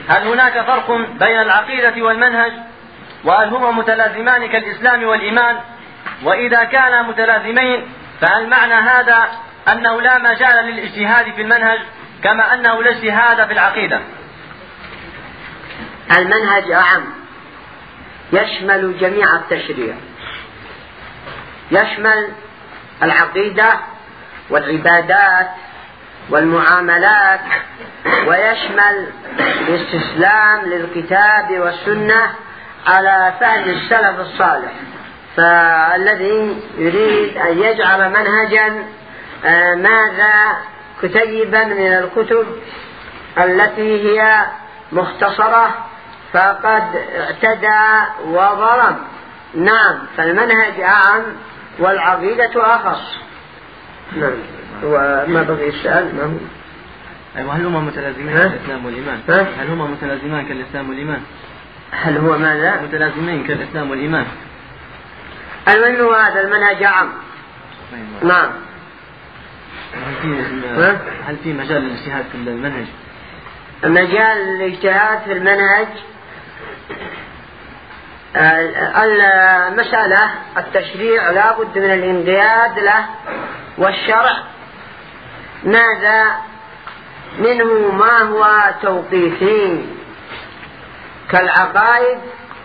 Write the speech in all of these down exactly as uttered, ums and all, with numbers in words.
هل هناك فرق بين العقيدة والمنهج؟ وهل هما متلازمان كالإسلام والإيمان؟ وإذا كانا متلازمين فهل معنى هذا أنه لا مجال للاجتهاد في المنهج كما أنه لا اجتهاد في العقيدة؟ المنهج أعم، يشمل جميع التشريع، يشمل العقيدة والعبادات والمعاملات، ويشمل الاستسلام للكتاب والسنة على فهم السلف الصالح. فالذي يريد أن يجعل منهجا ماذا كتيبا من الكتب التي هي مختصرة فقد اعتدى وظلم. نعم، فالمنهج أعم والعقيدة أخص. نعم. وما بغي السؤال ما هو؟ أيوة، هل هما متلازمان كالإسلام والإيمان؟ هل هما متلازمان كالإسلام والإيمان؟ هل هو ماذا؟ متلازمين كالإسلام والإيمان. المهم هذا المنهج أعم. نعم. هل في هل في مجال للاجتهاد في المنهج؟ مجال الاجتهاد في المنهج، المسألة التشريع لا بد من الانقياد له، والشرع ماذا منه ما هو توقيفي كالعقائد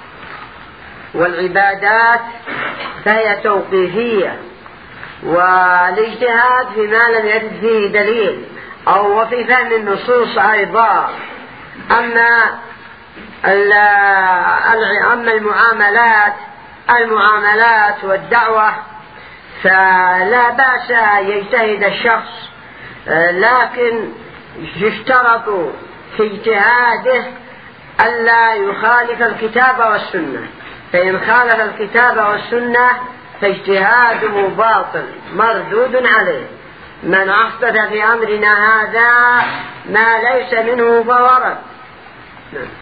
والعبادات فهي توقيفية، والاجتهاد فيما لم يرد فيه دليل أو في فهم النصوص أيضا. أما أما المعاملات المعاملات والدعوة فلا بأس يجتهد الشخص، لكن يشترط في اجتهاده ألا يخالف الكتاب والسنة، فإن خالف الكتاب والسنة فاجتهاده باطل مردود عليه. من أحدث في أمرنا هذا ما ليس منه فهو رد.